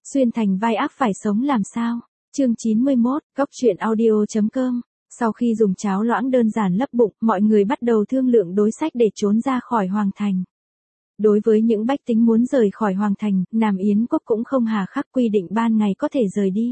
Xuyên thành vai ác phải sống làm sao? Chương 91, Góc truyện audio.com. Sau khi dùng cháo loãng đơn giản lấp bụng, mọi người bắt đầu thương lượng đối sách để trốn ra khỏi Hoàng Thành. Đối với những bách tính muốn rời khỏi Hoàng Thành, Nam Yến quốc cũng không hà khắc quy định ban ngày có thể rời đi.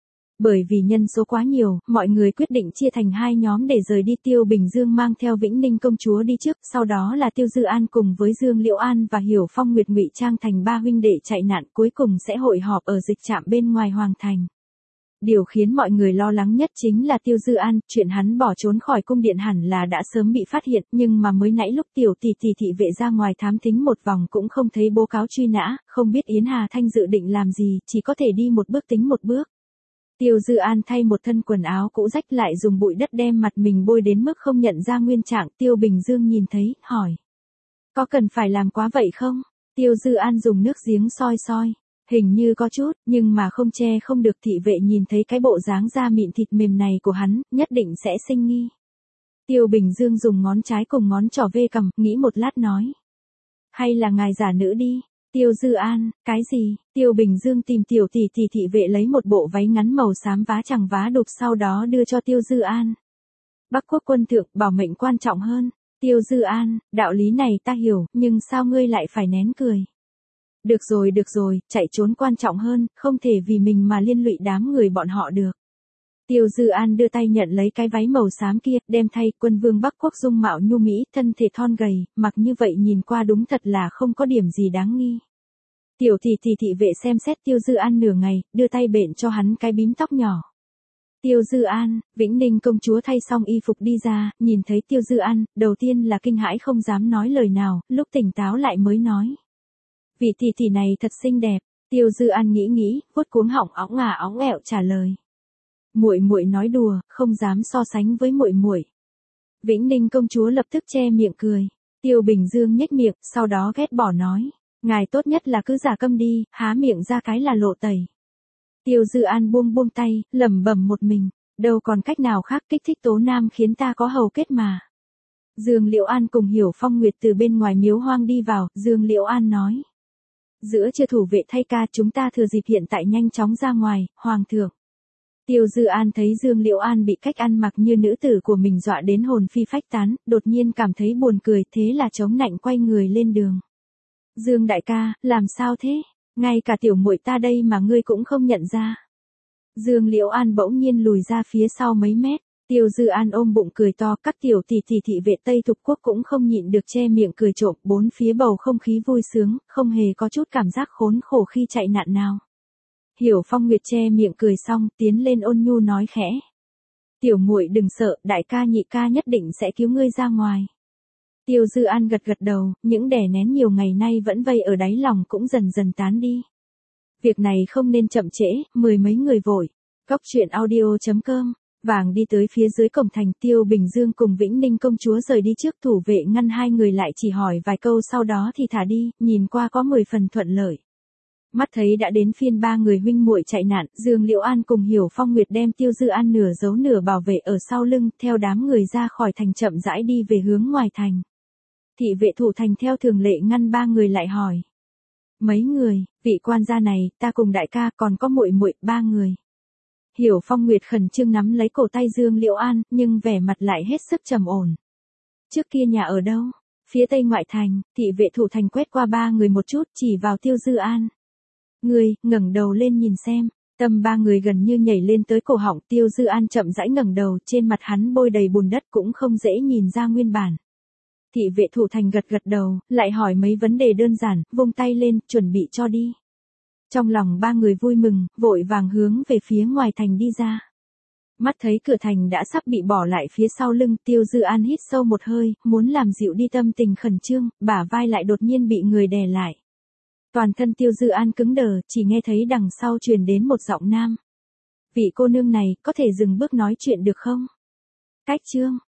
Bởi vì nhân số quá nhiều, mọi người quyết định chia thành hai nhóm để rời đi. Tiêu Bình Dương mang theo Vĩnh Ninh công chúa đi trước, sau đó là Tiêu Dư An cùng với Dương Liễu An và Hiểu Phong Nguyệt ngụy trang thành ba huynh đệ chạy nạn, cuối cùng sẽ hội họp ở dịch trạm bên ngoài Hoàng Thành. Điều khiến mọi người lo lắng nhất chính là Tiêu Dư An, chuyện hắn bỏ trốn khỏi cung điện hẳn là đã sớm bị phát hiện, nhưng mà mới nãy lúc tiểu tỷ tỷ thị vệ ra ngoài thám thính một vòng cũng không thấy bố cáo truy nã, không biết Yến Hà Thanh dự định làm gì, chỉ có thể đi một bước tính một bước. Tiêu Dư An thay một thân quần áo cũ rách lại dùng bụi đất đem mặt mình bôi đến mức không nhận ra nguyên trạng. Tiêu Bình Dương nhìn thấy, hỏi. Có cần phải làm quá vậy không? Tiêu Dư An dùng nước giếng soi soi. Hình như có chút, nhưng mà không che không được. Thị vệ nhìn thấy cái bộ dáng da mịn thịt mềm này của hắn, nhất định sẽ sinh nghi. Tiêu Bình Dương dùng ngón trái cùng ngón trỏ vê cằm, nghĩ một lát nói. Hay là ngài giả nữ đi. Tiêu Dư An, cái gì? Tiêu Bình Dương tìm tiểu tỷ tỷ thị vệ lấy một bộ váy ngắn màu xám vá chẳng vá đục, sau đó đưa cho Tiêu Dư An. Bắc quốc quân thượng, bảo mệnh quan trọng hơn. Tiêu Dư An, đạo lý này ta hiểu, nhưng sao ngươi lại phải nén cười? Được rồi, chạy trốn quan trọng hơn, không thể vì mình mà liên lụy đám người bọn họ được. Tiêu Dư An đưa tay nhận lấy cái váy màu xám kia, đem thay. Quân vương Bắc quốc dung mạo nhu mỹ, thân thể thon gầy, mặc như vậy nhìn qua đúng thật là không có điểm gì đáng nghi. Tiểu tỷ tỷ thị vệ xem xét Tiêu Dư An nửa ngày, đưa tay bện cho hắn cái bím tóc nhỏ. Tiêu Dư An, Vĩnh Ninh công chúa thay xong y phục đi ra, nhìn thấy Tiêu Dư An, đầu tiên là kinh hãi không dám nói lời nào, lúc tỉnh táo lại mới nói. Vị tỷ tỷ này thật xinh đẹp. Tiêu Dư An nghĩ, vuốt cuống họng óng ẹo trả lời. Muội muội nói đùa, không dám so sánh với muội muội. Vĩnh Ninh công chúa lập tức che miệng cười. Tiêu Bình Dương nhếch miệng, sau đó ghét bỏ nói, ngài tốt nhất là cứ giả câm đi, há miệng ra cái là lộ tẩy. Tiêu Dư An buông tay, lẩm bẩm một mình, đâu còn cách nào khác, kích thích tố nam khiến ta có hầu kết mà. Dương Liễu An cùng Hiểu Phong Nguyệt từ bên ngoài miếu hoang đi vào, Dương Liễu An nói. Giữa trưa thủ vệ thay ca, chúng ta thừa dịp hiện tại nhanh chóng ra ngoài, hoàng thượng. Tiêu Dư An thấy Dương Liễu An bị cách ăn mặc như nữ tử của mình dọa đến hồn phi phách tán, đột nhiên cảm thấy buồn cười, thế là chống nạnh quay người lên đường. Dương đại ca, làm sao thế? Ngay cả tiểu muội ta đây mà ngươi cũng không nhận ra. Dương Liễu An bỗng nhiên lùi ra phía sau mấy mét. Tiêu Dư An ôm bụng cười to, các tiểu tỷ tỷ thị vệ Tây Thục Quốc cũng không nhịn được che miệng cười trộm, bốn phía bầu không khí vui sướng, không hề có chút cảm giác khốn khổ khi chạy nạn nào. Hiểu Phong Nguyệt che miệng cười xong, tiến lên ôn nhu nói khẽ. Tiểu muội đừng sợ, đại ca nhị ca nhất định sẽ cứu ngươi ra ngoài. Tiêu Dư An gật đầu, những đè nén nhiều ngày nay vẫn vây ở đáy lòng cũng dần dần tán đi. Việc này không nên chậm trễ, mười mấy người vội. Góc truyện audio.com. Vàng đi tới phía dưới cổng thành. Tiêu Bình Dương cùng Vĩnh Ninh công chúa rời đi trước, thủ vệ ngăn hai người lại chỉ hỏi vài câu sau đó thì thả đi, nhìn qua có 10 phần thuận lợi. Mắt thấy đã đến phiên ba người huynh muội chạy nạn, Dương Liễu An cùng Hiểu Phong Nguyệt đem Tiêu Dư An nửa giấu nửa bảo vệ ở sau lưng, theo đám người ra khỏi thành chậm rãi đi về hướng ngoài thành. Thị vệ thủ thành theo thường lệ ngăn ba người lại hỏi. Mấy người, vị quan gia này, ta cùng đại ca còn có muội muội, ba người. Hiểu Phong Nguyệt khẩn trương nắm lấy cổ tay Dương Liễu An, nhưng vẻ mặt lại hết sức trầm ổn. Trước kia nhà ở đâu? Phía tây ngoại thành. Thị vệ thủ thành quét qua ba người một chút, chỉ vào Tiêu Dư An. Ngươi, ngẩng đầu lên nhìn xem. Tâm ba người gần như nhảy lên tới cổ họng. Tiêu Dư An chậm rãi ngẩng đầu, trên mặt hắn bôi đầy bùn đất cũng không dễ nhìn ra nguyên bản. Thị vệ thủ thành gật đầu, lại hỏi mấy vấn đề đơn giản, vung tay lên, chuẩn bị cho đi. Trong lòng ba người vui mừng, vội vàng hướng về phía ngoài thành đi ra. Mắt thấy cửa thành đã sắp bị bỏ lại phía sau lưng, Tiêu Dư An hít sâu một hơi, muốn làm dịu đi tâm tình khẩn trương, bả vai lại đột nhiên bị người đè lại. Toàn thân Tiêu Dư An cứng đờ, chỉ nghe thấy đằng sau truyền đến một giọng nam. Vị cô nương này, có thể dừng bước nói chuyện được không? Cách chương.